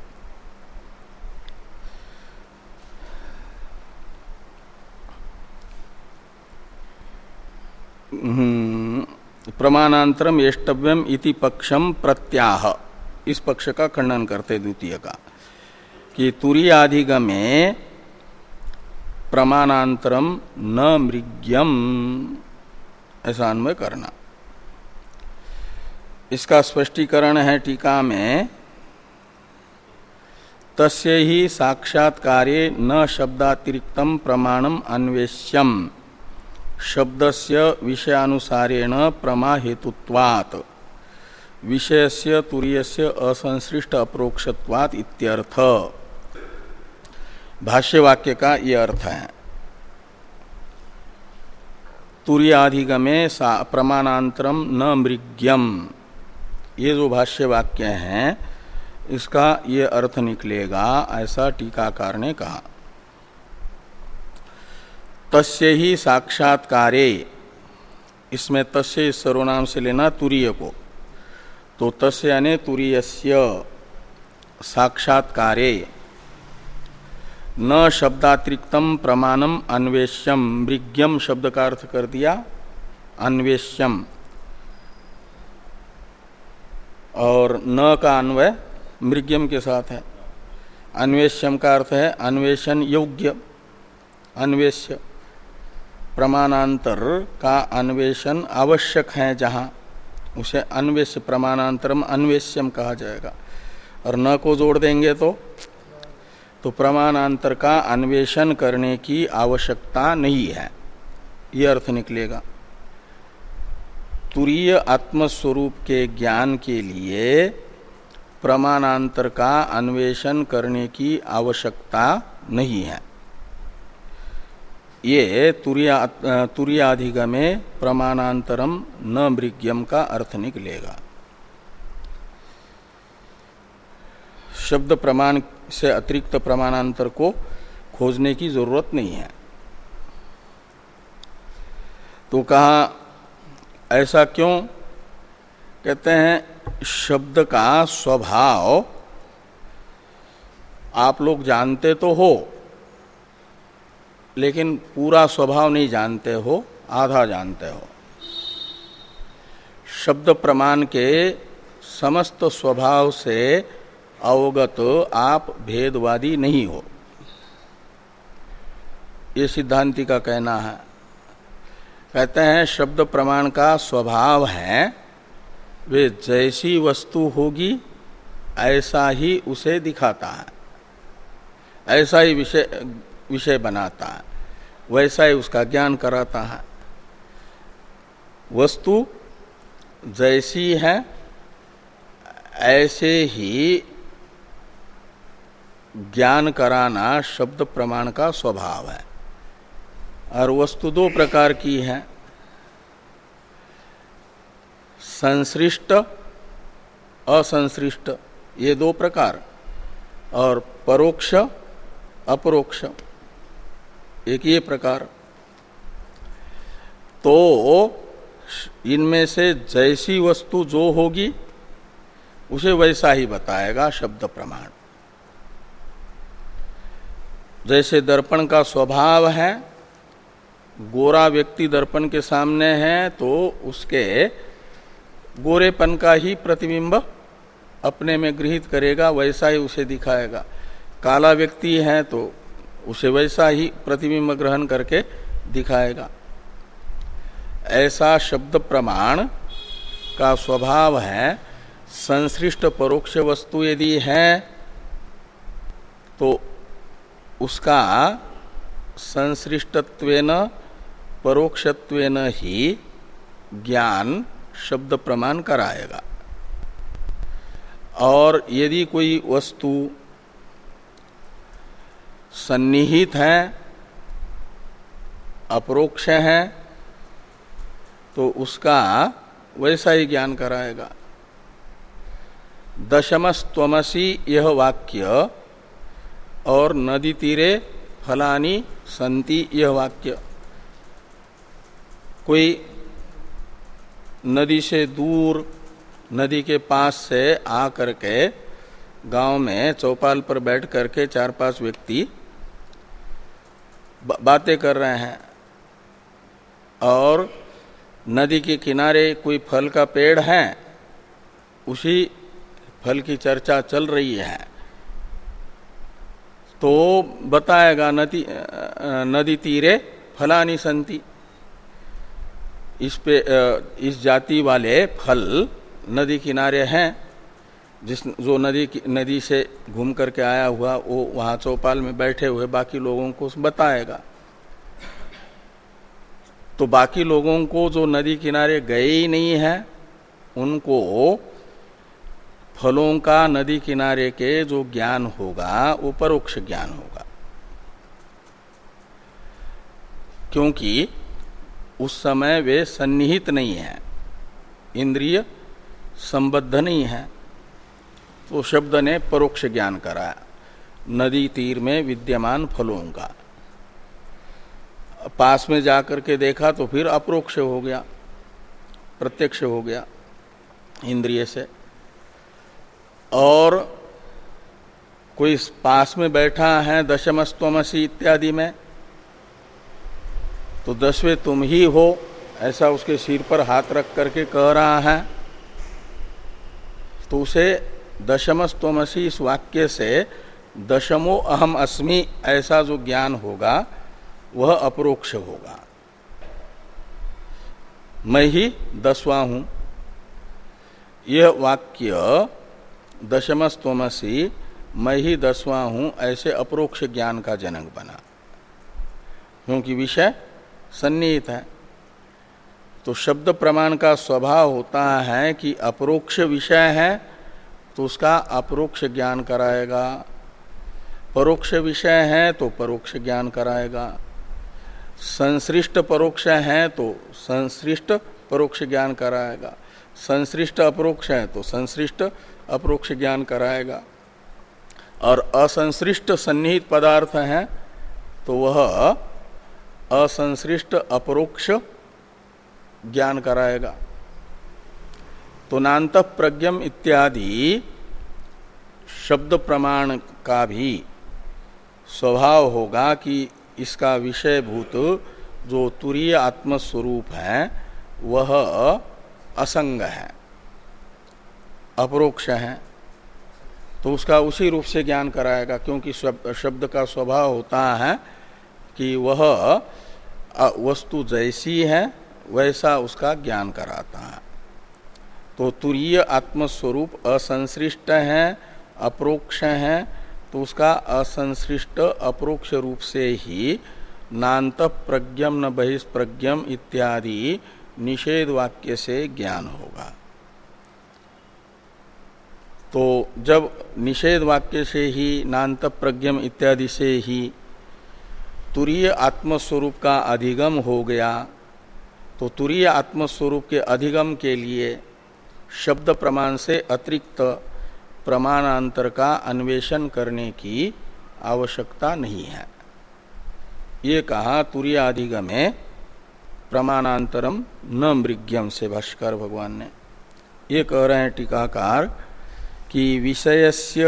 प्रमाणांतरम येष्टव्यम इति पक्षम प्रत्याह, इस पक्ष का खंडन करते द्वितीय का कि तुरीयाधिगमे प्रमाणांतरम न मृग्यम, ऐसा अन्वय करना। इसका स्पष्टीकरण है टीका में, तस्य ही साक्षात्कारे न शब्दातिरिक्तम प्रमाणम अन्वेष्यम शब्दस्य विषयानुसारेण प्रमा हेतुत्वात् विषयस्य तुरीयस्य असंश्लिष्ट अप्रोक्षत्वात् इत्यर्थ। भाष्य वाक्य का ये अर्थ है, तुरीयाधिगमे प्रमाणांतरम न मृग्यम, ये जो भाष्य वाक्य है इसका ये अर्थ निकलेगा, ऐसा टीकाकार ने कहा। तस्य ही साक्षात्कारे, इसमें तस्य इस सर्वनाम से लेना तुरीय को, तो तस्य यानी तुरीयस्य साक्षात्कारे न शब्दातिरिक्तम प्रमाणम अन्वेष्यम, मृग्यम शब्द का अर्थ कर दिया अन्वेष्यम, और न का अन्वय मृग्यम के साथ है। अन्वेष्यम का अर्थ है अन्वेषण योग्य, अन्वेष्य प्रमाणांतर का अन्वेषण आवश्यक है जहां, उसे अन्वेष्य प्रमाणांतरम अन्वेष्यम कहा जाएगा। और न को जोड़ देंगे तो तो प्रमाणांतर का अन्वेषण करने की आवश्यकता नहीं है, ये अर्थ निकलेगा। तुरीय आत्मस्वरूप के ज्ञान के लिए प्रमाणांतर का अन्वेषण करने की आवश्यकता नहीं है, ये तुरिया तुरियाधिगमे प्रमाणांतरम न मृग्यम का अर्थ निकलेगा। शब्द प्रमाण से अतिरिक्त प्रमाणांतर को खोजने की जरूरत नहीं है। तो कहा ऐसा क्यों? कहते हैं शब्द का स्वभाव आप लोग जानते तो हो, लेकिन पूरा स्वभाव नहीं जानते हो, आधा जानते हो। शब्द प्रमाण के समस्त स्वभाव से अवगत आप भेदवादी नहीं हो, ये सिद्धांति का कहना है। कहते हैं शब्द प्रमाण का स्वभाव है वे जैसी वस्तु होगी ऐसा ही उसे दिखाता है, ऐसा ही विषय विषय बनाता है, वैसा ही उसका ज्ञान कराता है। वस्तु जैसी है ऐसे ही ज्ञान कराना शब्द प्रमाण का स्वभाव है। और वस्तु दो प्रकार की है, संश्रिष्ट असंश्रिष्ट, ये दो प्रकार, और परोक्ष अपरोक्ष, एक ये प्रकार। तो इनमें से जैसी वस्तु जो होगी उसे वैसा ही बताएगा शब्द प्रमाण। जैसे दर्पण का स्वभाव है, गोरा व्यक्ति दर्पण के सामने है तो उसके गोरेपन का ही प्रतिबिंब अपने में गृहीत करेगा, वैसा ही उसे दिखाएगा। काला व्यक्ति है तो उसे वैसा ही प्रतिबिंब ग्रहण करके दिखाएगा। ऐसा शब्द प्रमाण का स्वभाव है। संश्लिष्ट परोक्ष वस्तु यदि है तो उसका संश्लिष्टत्वेन परोक्षत्वेन ही ज्ञान शब्द प्रमाण कराएगा। और यदि कोई वस्तु सन्निहित है, अपरोक्ष है, तो उसका वैसा ही ज्ञान कराएगा। दशमस्त्वमसि यह वाक्य और नदी तीरे फलानी संति यह वाक्य, कोई नदी से दूर नदी के पास से आ करके गांव में चौपाल पर बैठ करके चार पांच व्यक्ति बातें कर रहे हैं और नदी के किनारे कोई फल का पेड़ है, उसी फल की चर्चा चल रही है, तो बताएगा नदी नदी तीरे फलानी संति, इस पे इस जाति वाले फल नदी किनारे हैं। जिस जो नदी नदी से घूम करके आया हुआ वो वहाँ चौपाल में बैठे हुए बाकी लोगों को बताएगा। तो बाकी लोगों को जो नदी किनारे गए ही नहीं है उनको फलों का नदी किनारे के जो ज्ञान होगा वो परोक्ष ज्ञान होगा, क्योंकि उस समय वे सन्निहित नहीं है, इंद्रिय संबद्ध नहीं है। तो शब्द ने परोक्ष ज्ञान कराया नदी तीर में विद्यमान फलों का। पास में जाकर के देखा तो फिर अपरोक्ष हो गया, प्रत्यक्ष हो गया इंद्रिय से। और कोई पास में बैठा है दशमस्त्वमसि इत्यादि में, तो दसवें तुम ही हो ऐसा उसके सिर पर हाथ रख करके कह रहा है, तो उसे दशमस्त्वमसि इस वाक्य से दशमो अहम अस्मि ऐसा जो ज्ञान होगा वह अपरोक्ष होगा। मैं ही दसवां हूं, यह वाक्य दशमस्त्वमसि मैं ही दसवां हूं ऐसे अपरोक्ष ज्ञान का जनक बना, क्योंकि विषय सन्निहित है। तो शब्द प्रमाण का स्वभाव होता है कि अपरोक्ष विषय है तो उसका अपरोक्ष ज्ञान कराएगा, परोक्ष विषय है तो परोक्ष ज्ञान कराएगा। संश्रिष्ट परोक्ष है तो संश्रिष्ट परोक्ष ज्ञान कराएगा, संश्रिष्ट अपरोक्ष है तो संश्रिष्ट अपरोक्ष ज्ञान कराएगा, और असंश्रिष्ट सन्निहित पदार्थ है तो वह असंश्रिष्ट अपरोक्ष ज्ञान कराएगा। तो नान्तः प्रज्ञम इत्यादि शब्द प्रमाण का भी स्वभाव होगा कि इसका विषयभूत जो तुरीय आत्मस्वरूप है वह असंग है, अपरोक्ष है, तो उसका उसी रूप से ज्ञान कराएगा, क्योंकि शब्द का स्वभाव होता है कि वह वस्तु जैसी है वैसा उसका ज्ञान कराता है। तो तुरीय आत्मस्वरूप असंश्रिष्ट है, अपरोक्ष है, तो उसका असंश्रिष्ट अपरोक्ष रूप से ही नान्तः प्रज्ञम न बहिष्प्रज्ञम इत्यादि निषेध वाक्य से ज्ञान होगा। तो जब निषेध वाक्य से ही नान्तः प्रज्ञम इत्यादि से ही तुरीय आत्मस्वरूप का अधिगम हो गया, तो तुरीय आत्मस्वरूप के अधिगम के लिए शब्द प्रमाण से अतिरिक्त प्रमाणांतर का अन्वेषण करने की आवश्यकता नहीं है। ये कहा तुरीय अधिगमे प्रमाणांतरम न मृग्यम से भाष्कर भगवान ने। ये कह रहे हैं टीकाकार कि विषयस्य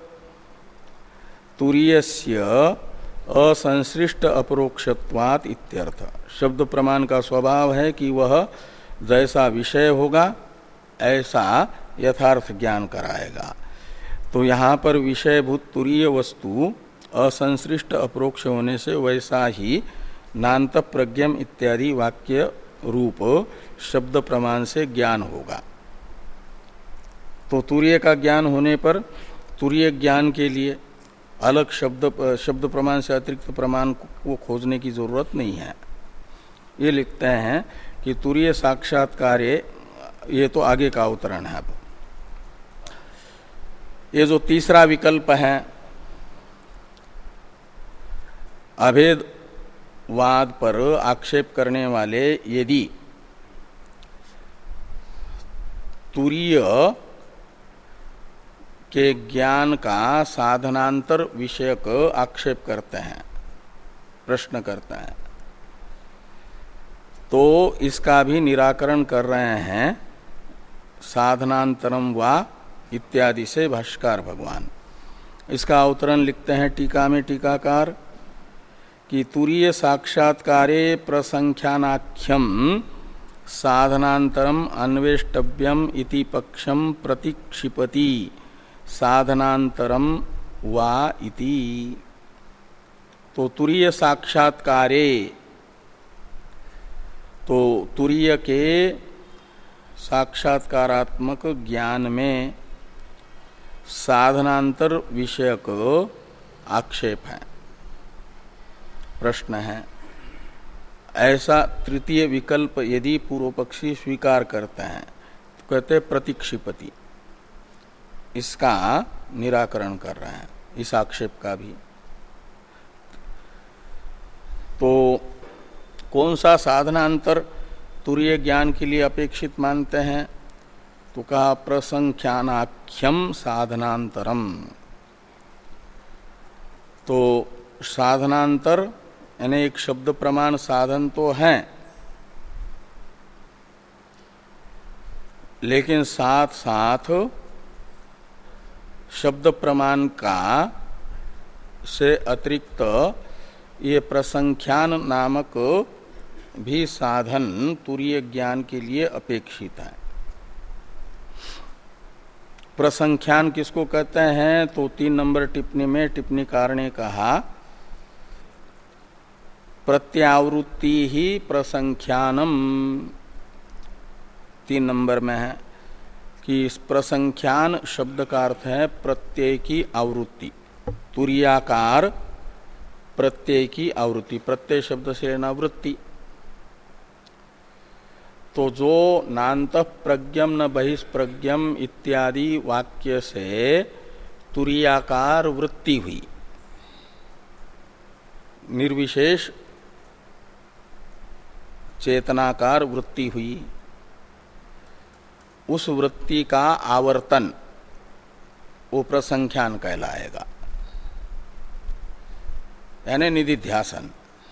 तुरीयस्य असंश्लिष्ट अपरोक्षत्वात् इत्यर्थ। शब्द प्रमाण का स्वभाव है कि वह जैसा विषय होगा ऐसा यथार्थ ज्ञान कराएगा। तो यहाँ पर विषयभूत तुरीय वस्तु असंश्लिष्ट अपरोक्ष होने से वैसा ही नान्तः प्रज्ञम इत्यादि वाक्य रूप शब्द प्रमाण से ज्ञान होगा। तो तुरीय का ज्ञान होने पर तुरीय ज्ञान के लिए अलग शब्द शब्द प्रमाण से अतिरिक्त प्रमाण को खोजने की जरूरत नहीं है। ये लिखते हैं कि तुरीय साक्षात्कारे, ये तो आगे का अवतरण है। अब ये जो तीसरा विकल्प है अभेदवाद पर आक्षेप करने वाले यदि तुरीय के ज्ञान का साधनांतर विषयक आक्षेप करते हैं, प्रश्न करते हैं, तो इसका भी निराकरण कर रहे हैं साधनांतरम वा इत्यादि से भाष्यकार भगवान। इसका अवतरण लिखते हैं टीका में टीकाकार कि तुरीय साक्षात्कारे प्रसंख्यानाख्यम साधनांतरम अन्वेष्टव्यम इति पक्षम प्रतिक्षिपति साधनांतरम वा इति। तो तुरीय साक्षात्कारे, तो तुरीय के साक्षात्कारात्मक ज्ञान में साधनांतर विषयक आक्षेप है, प्रश्न है। ऐसा तृतीय विकल्प यदि पूर्व पक्षी स्वीकार करते हैं तो कहते प्रतिक्षिपति, इसका निराकरण कर रहे हैं इस आक्षेप का भी। तो कौन सा साधनांतर तुरीय ज्ञान के लिए अपेक्षित मानते हैं? तो कहा प्रसंख्यानाख्यम साधनांतरम। तो साधनांतर यानी एक शब्द प्रमाण साधन तो है, लेकिन साथ साथ शब्द प्रमाण का से अतिरिक्त ये प्रसंख्यान नामक भी साधन तुरीय ज्ञान के लिए अपेक्षित है। प्रसंख्यान किसको कहते हैं? तो तीन नंबर टिप्पणी में टिप्पणीकार ने कहा प्रत्यावृत्ति ही प्रसंख्यानम, तीन नंबर में है कि इस प्रसंख्यान शब्द का अर्थ है प्रत्यय की आवृत्ति, तुरीयाकार प्रत्यय की आवृत्ति, प्रत्यय शब्द से न वृत्ति। तो जो नान्तः प्रज्ञम न बहिष्प्रज्ञम इत्यादि वाक्य से तुरीयाकार वृत्ति हुई, निर्विशेष चेतनाकार वृत्ति हुई, उस वृत्ति का आवर्तन वो प्रसंख्यान कहलाएगा, यानी निधिध्यासन।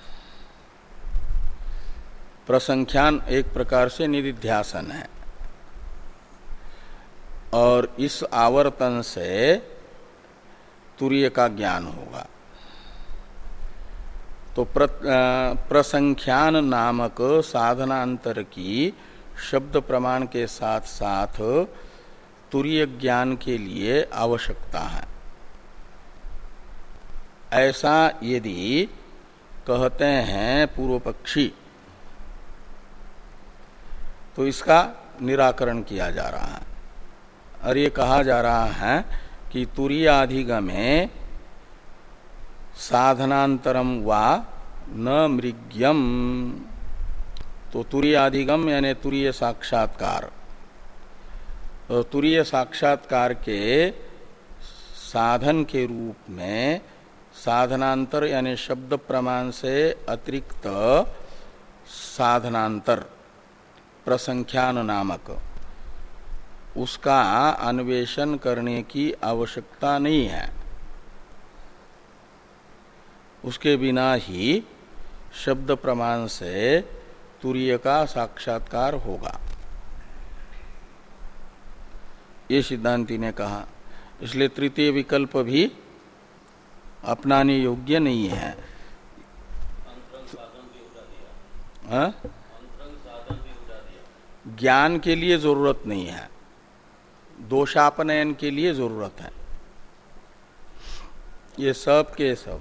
प्रसंख्यान एक प्रकार से निधिध्यासन है, और इस आवर्तन से तुरीय का ज्ञान होगा। तो प्र, प्रसंख्यान नामक साधनांतर की शब्द प्रमाण के साथ साथ तुरीय ज्ञान के लिए आवश्यकता है। ऐसा यदि कहते हैं पूर्व पक्षी, तो इसका निराकरण किया जा रहा है, और ये कहा जा रहा है कि तुरीयाधिगमे साधनांतरम वा न मृग्यम। तो तुरीयाधिगम यानी तुरीय साक्षात्कार, तो तुरीय साक्षात्कार के साधन के रूप में साधनांतर यानी शब्द प्रमाण से अतिरिक्त साधनांतर प्रसंख्यान नामक, उसका अन्वेषण करने की आवश्यकता नहीं है। उसके बिना ही शब्द प्रमाण से तुरीय का साक्षात्कार होगा, ये सिद्धांति ने कहा। इसलिए तृतीय विकल्प भी अपनाने योग्य नहीं है। हाँ? ज्ञान के लिए जरूरत नहीं है, दोषापनयन के लिए जरूरत है। ये सब के सब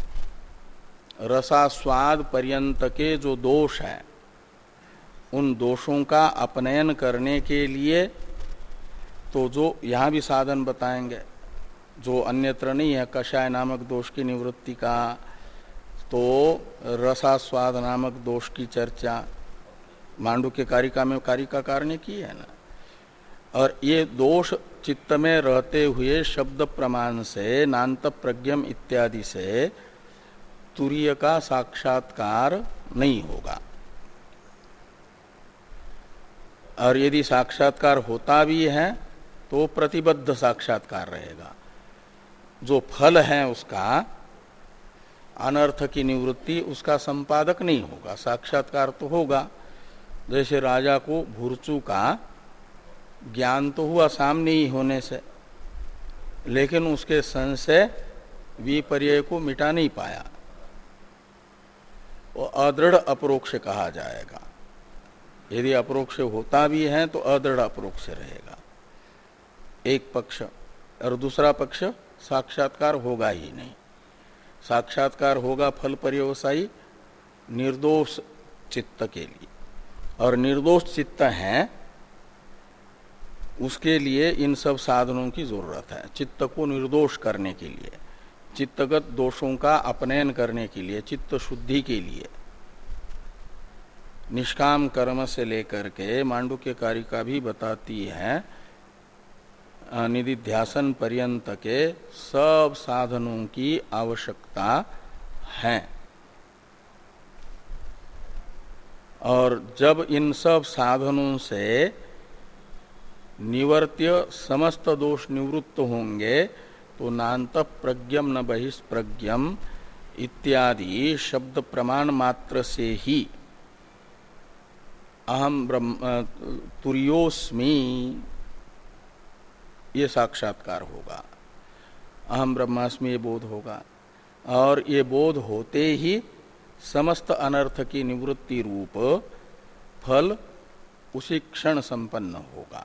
रसास्वाद पर्यंत के जो दोष हैं, उन दोषों का अपनयन करने के लिए तो जो यहाँ भी साधन बताएंगे, जो अन्यत्र नहीं है, कषाय नामक दोष की निवृत्ति का, तो रसास्वाद नामक दोष की चर्चा मांडुक्य कारिका में कारिकाकार ने की है ना। और ये दोष चित्त में रहते हुए शब्द प्रमाण से नान्त प्रज्ञम इत्यादि से तुरीय का साक्षात्कार नहीं होगा। और यदि साक्षात्कार होता भी है तो प्रतिबद्ध साक्षात्कार रहेगा। जो फल है उसका अनर्थ की निवृत्ति, उसका संपादक नहीं होगा, साक्षात्कार तो होगा। जैसे राजा को भूर्चु का ज्ञान तो हुआ सामने ही होने से, लेकिन उसके संशय विपर्यय को मिटा नहीं पाया, वो अदृढ़ अपरोक्ष कहा जाएगा। यदि अपरोक्ष होता भी है तो अदृढ़ अपरोक्ष रहेगा एक पक्ष, और दूसरा पक्ष साक्षात्कार होगा ही नहीं। साक्षात्कार होगा फल पर्यवसायी निर्दोष चित्त के लिए, और निर्दोष चित्त है उसके लिए इन सब साधनों की जरूरत है। चित्त को निर्दोष करने के लिए, चित्तगत दोषों का अपनयन करने के लिए, चित्त शुद्धि के लिए निष्काम कर्म से लेकर के मांडुक्य कारिका भी बताती है निधिध्यासन पर्यंत के सब साधनों की आवश्यकता है। और जब इन सब साधनों से निवर्त्य समस्त दोष निवृत्त होंगे तो नान्त प्रज्ञम न बहिष्प्रज्ञम इत्यादि शब्द प्रमाण मात्र से ही अहम ब्रह्म तुर्योस्मि ये साक्षात्कार होगा, अहम ब्रह्मास्मि ये बोध होगा। और ये बोध होते ही समस्त अनर्थ की निवृत्ति रूप फल उसी क्षण संपन्न होगा।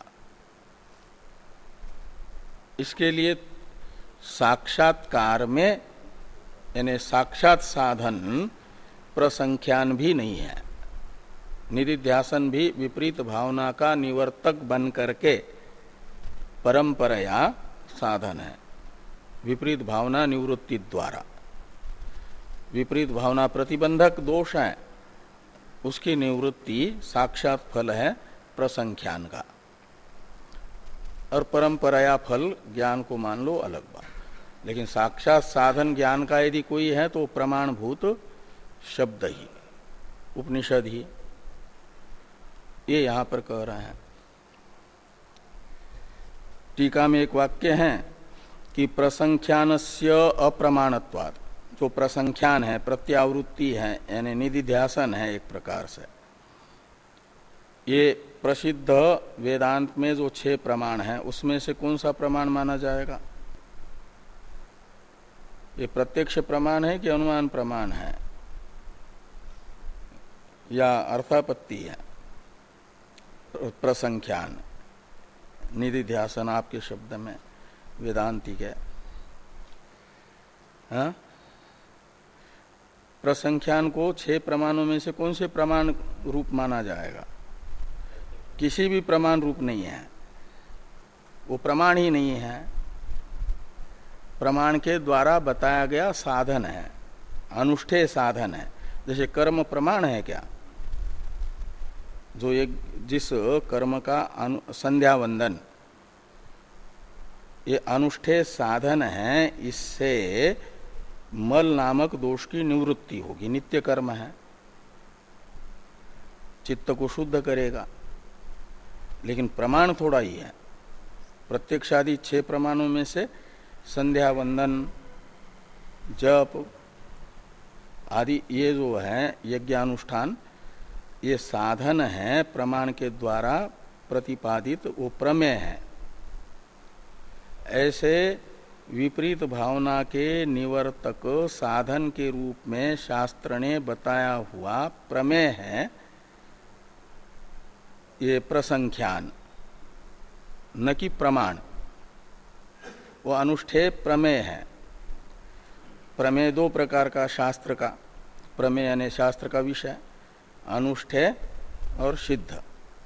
इसके लिए साक्षात्कार में यानी साक्षात साधन प्रसंख्यान भी नहीं है। निधिध्यासन भी विपरीत भावना का निवर्तक बन करके परंपराया साधन है, विपरीत भावना निवृत्ति द्वारा। विपरीत भावना प्रतिबंधक दोष है, उसकी निवृत्ति साक्षात फल है प्रसंख्यान का। और परंपराया फल ज्ञान को मान लो अलग बात, लेकिन साक्षात साधन ज्ञान का यदि कोई है तो प्रमाणभूत शब्द ही, उपनिषद ही, ये यहां पर कह रहे हैं। टीका में एक वाक्य है कि प्रसंख्यानस्य अप्रमाणत्वात्, जो प्रसंख्यान है, प्रत्यावृत्ति है, यानी निधिध्यासन है एक प्रकार से। ये प्रसिद्ध वेदांत में जो छह प्रमाण है उसमें से कौन सा प्रमाण माना जाएगा? ये प्रत्यक्ष प्रमाण है कि अनुमान प्रमाण है या अर्थापत्ति है? प्रसंख्यान, निधिध्यासन आपके शब्द में वेदांति के, हाँ? प्रसंख्यान को छह प्रमाणों में से कौन से प्रमाण रूप माना जाएगा? किसी भी प्रमाण रूप नहीं है, वो प्रमाण ही नहीं है, प्रमाण के द्वारा बताया गया साधन है, अनुष्ठेय साधन है। जैसे कर्म प्रमाण है क्या? जो एक जिस कर्म का संध्या वंदन, ये अनुष्ठेय साधन है, इससे मल नामक दोष की निवृत्ति होगी, नित्य कर्म है, चित्त को शुद्ध करेगा। लेकिन प्रमाण थोड़ा ही है। प्रत्यक्षादि छह प्रमाणों में से संध्या वंदन, जप आदि ये जो है यज्ञानुष्ठान, ये साधन है प्रमाण के द्वारा प्रतिपादित, वो प्रमेय है। ऐसे विपरीत भावना के निवर्तक साधन के रूप में शास्त्र ने बताया हुआ प्रमेय है ये प्रसंख्यान, न कि प्रमाण। वो अनुष्ठेय प्रमेय है। प्रमेय दो प्रकार का शास्त्र का, प्रमेय यानी शास्त्र का विषय, अनुष्ठेय और सिद्ध।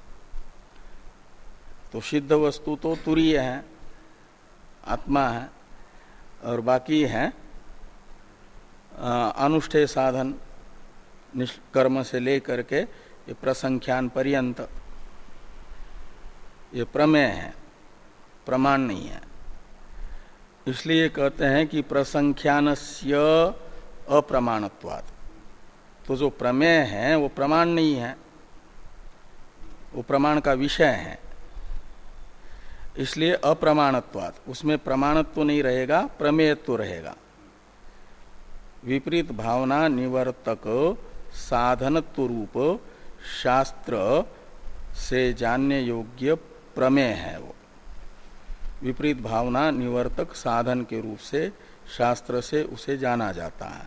तो सिद्ध वस्तु तो तुरीय है, आत्मा है, और बाकी है अनुष्ठेय साधन, कर्म से लेकर के ये प्रसंख्यान पर्यंत, ये प्रमेय है, प्रमाण नहीं है। इसलिए कहते हैं कि प्रसंख्यानस्य अप्रमाणत्वात्। तो जो प्रमेय है वो प्रमाण नहीं है, वो प्रमाण का विषय है, इसलिए अप्रमाणत्वात्, उसमें प्रमाणत्व नहीं रहेगा, प्रमेयत्व रहेगा। विपरीत भावना निवर्तक साधनत्व रूप शास्त्र से जानने योग्य प्रमेय है। वो विपरीत भावना निवर्तक साधन के रूप से शास्त्र से उसे जाना जाता है,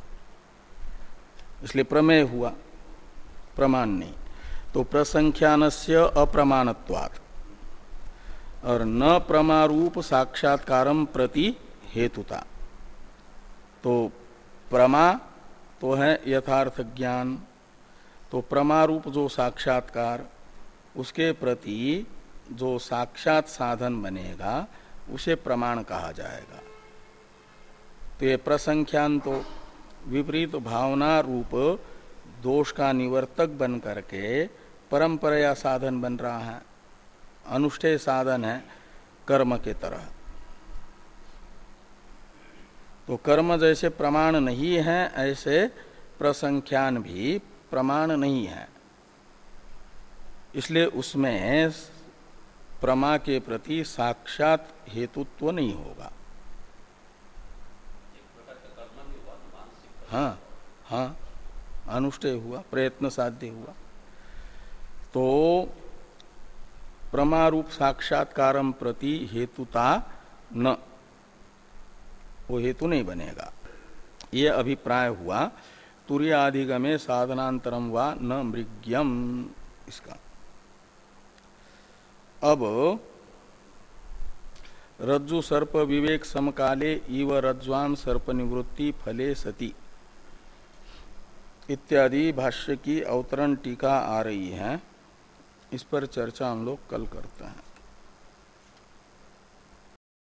इसलिए प्रमेय हुआ, प्रमाण नहीं। तो प्रसंख्यानस्य अप्रमाणत्वात् और न प्रमारूप साक्षात्कारम प्रति हेतुता। तो प्रमा तो है यथार्थ ज्ञान, तो प्रमारूप जो साक्षात्कार, उसके प्रति जो साक्षात साधन बनेगा उसे प्रमाण कहा जाएगा। तो ये प्रसंख्यान तो विपरीत भावना रूप दोष का निवर्तक बन करके परंपरा साधन बन रहा है, अनुष्ठेय साधन है कर्म के तरह। तो कर्म जैसे प्रमाण नहीं है, ऐसे प्रसंख्यान भी प्रमाण नहीं है। इसलिए उसमें प्रमा के प्रति साक्षात हेतुत्व नहीं होगा। हाँ हाँ, अनुष्ठेय हुआ, प्रयत्न साध्य हुआ। तो प्रमारूप साक्षात्कारम प्रति हेतुता न, वो हेतु नहीं बनेगा। ये अभिप्राय हुआ तुर्याधिगमे साधनांतरम वा न मृग्यम, इसका। अब रज्जु सर्प विवेक समकाले इव रज्ज्वाम सर्प निवृत्ति फले सति इत्यादि भाष्य की अवतरण टीका आ रही है। इस पर चर्चा हम लोग कल करते हैं।